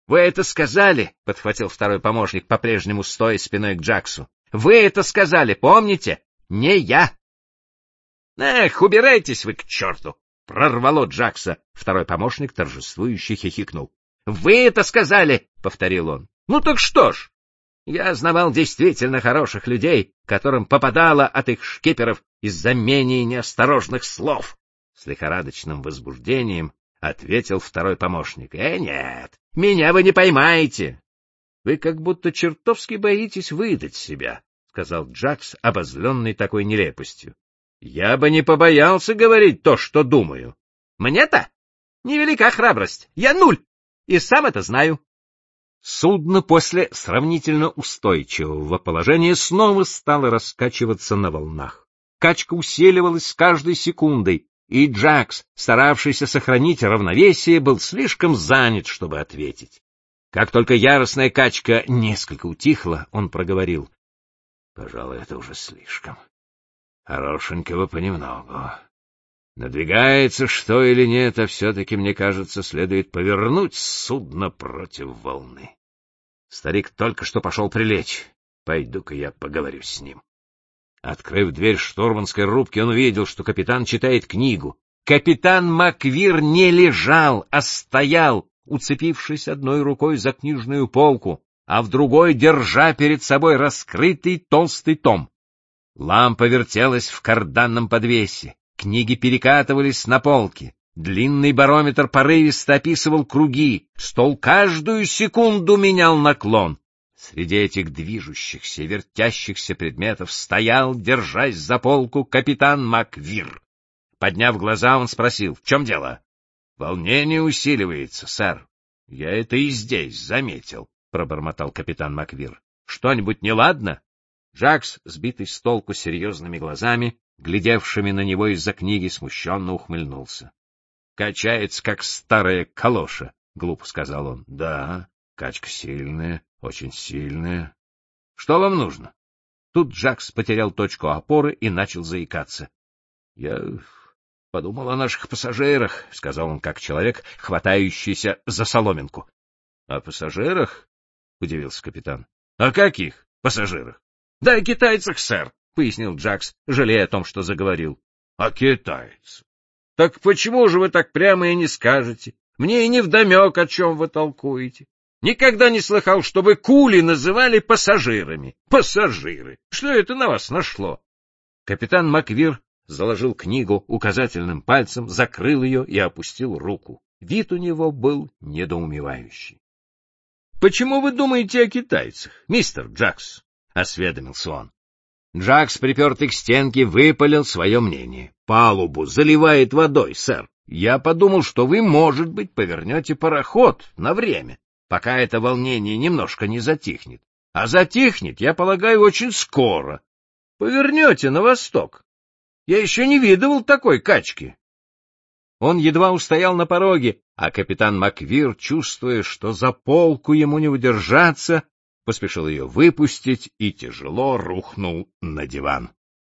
Вы это сказали, — подхватил второй помощник, по-прежнему стоя спиной к Джаксу. — Вы это сказали, помните? Не я. — Эх, убирайтесь вы к черту! — прорвало Джакса. Второй помощник торжествующе хихикнул. — Вы это сказали, — повторил он. — Ну так что ж? Я знавал действительно хороших людей, которым попадало от их шкиперов из-за менее неосторожных слов. С лихорадочным возбуждением ответил второй помощник. — нет, меня вы не поймаете. — Вы как будто чертовски боитесь выдать себя, — сказал Джакс, обозленный такой нелепостью. — Я бы не побоялся говорить то, что думаю. — Мне-то? Невелика храбрость. Я нуль, и сам это знаю. Судно после сравнительно устойчивого положения снова стало раскачиваться на волнах. Качка усиливалась с каждой секундой, и Джакс, старавшийся сохранить равновесие, был слишком занят, чтобы ответить. Как только яростная качка несколько утихла, он проговорил. — Пожалуй, это уже слишком. Хорошенького понемногу. Надвигается что или нет, а все-таки, мне кажется, следует повернуть судно против волны. Старик только что пошел прилечь. Пойду-ка я поговорю с ним. Открыв дверь штурманской рубки, он увидел, что капитан читает книгу. Капитан Маквир не лежал, а стоял, уцепившись одной рукой за книжную полку, а в другой держа перед собой раскрытый толстый том. Лампа вертелась в карданном подвесе, книги перекатывались на полке, длинный барометр порывисто описывал круги, стол каждую секунду менял наклон. Среди этих движущихся, вертящихся предметов стоял, держась за полку, капитан Маквир. Подняв глаза, он спросил: — В чем дело? — Волнение усиливается, сэр. — Я это и здесь заметил, — пробормотал капитан Маквир. — Что-нибудь неладно? Джакс, сбитый с толку серьезными глазами, глядевшими на него из-за книги, смущенно ухмыльнулся. — Качается, как старая калоша, — глупо сказал он. — Да, качка сильная, очень сильная. — Что вам нужно? Тут Джакс потерял точку опоры и начал заикаться. — Я подумал о наших пассажирах, — сказал он, как человек, хватающийся за соломинку. — О пассажирах? — удивился капитан. — О каких пассажирах? — Да о китайцах, сэр, — пояснил Джакс, жалея о том, что заговорил. — О китайцах? Так почему же вы так прямо и не скажете? Мне и невдомек, о чем вы толкуете. Никогда не слыхал, чтобы кули называли пассажирами. Пассажиры! Что это на вас нашло? Капитан Маквир заложил книгу указательным пальцем, закрыл ее и опустил руку. Вид у него был недоумевающий. — Почему вы думаете о китайцах, мистер Джакс? — осведомился он. Джакс, припертый к стенке, выпалил свое мнение. — Палубу заливает водой, сэр. Я подумал, что вы, может быть, повернете пароход на время, пока это волнение немножко не затихнет. А затихнет, я полагаю, очень скоро. Повернете на восток. Я еще не видывал такой качки. Он едва устоял на пороге, а капитан Маквир, чувствуя, что за полку ему не удержаться, поспешил ее выпустить и тяжело рухнул на диван.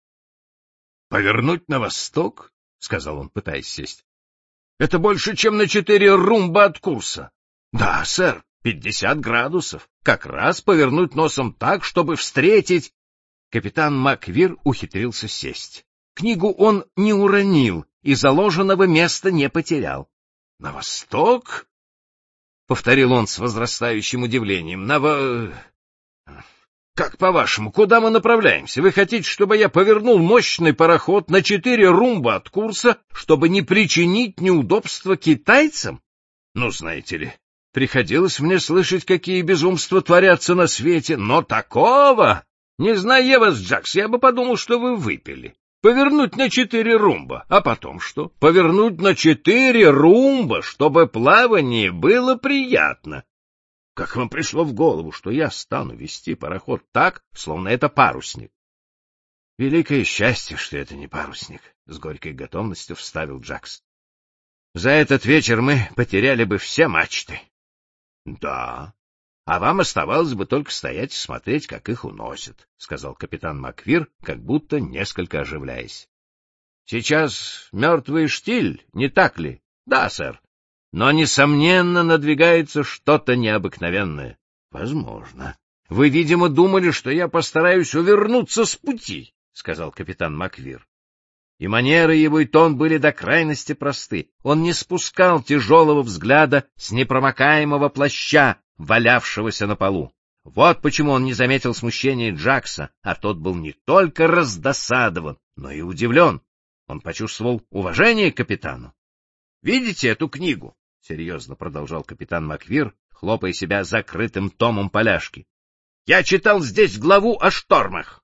— Повернуть на восток? — сказал он, пытаясь сесть. — Это больше, чем на 4 румба от курса. — Да, сэр, 50 градусов. Как раз повернуть носом так, чтобы встретить... Капитан Маквир ухитрился сесть. Книгу он не уронил и заложенного места не потерял. — На восток? — повторил он с возрастающим удивлением. — Как по-вашему, куда мы направляемся? Вы хотите, чтобы я повернул мощный пароход на 4 румба от курса, чтобы не причинить неудобства китайцам? Ну, знаете ли, приходилось мне слышать, какие безумства творятся на свете, но такого... Не зная я вас, Джакс, я бы подумал, что вы выпили. Повернуть на 4 румба, а потом что? Повернуть на 4 румба, чтобы плавание было приятно. Как вам пришло в голову, что я стану вести пароход так, словно это парусник? — Великое счастье, что это не парусник, — с горькой готовностью вставил Джакс. — За этот вечер мы потеряли бы все мачты. — Да, а вам оставалось бы только стоять и смотреть, как их уносят, — сказал капитан Маквир, как будто несколько оживляясь. — Сейчас мертвый штиль, не так ли? — Да, сэр. Но, несомненно, надвигается что-то необыкновенное. — Возможно. — Вы, видимо, думали, что я постараюсь увернуться с пути, — сказал капитан Маквир. И манеры его и тон были до крайности просты. Он не спускал тяжелого взгляда с непромокаемого плаща, валявшегося на полу. Вот почему он не заметил смущения Джакса, а тот был не только раздосадован, но и удивлен. Он почувствовал уважение к капитану. — Видите эту книгу? — серьезно продолжал капитан Маквир, хлопая себя закрытым томом поляшки. — Я читал здесь главу о штормах.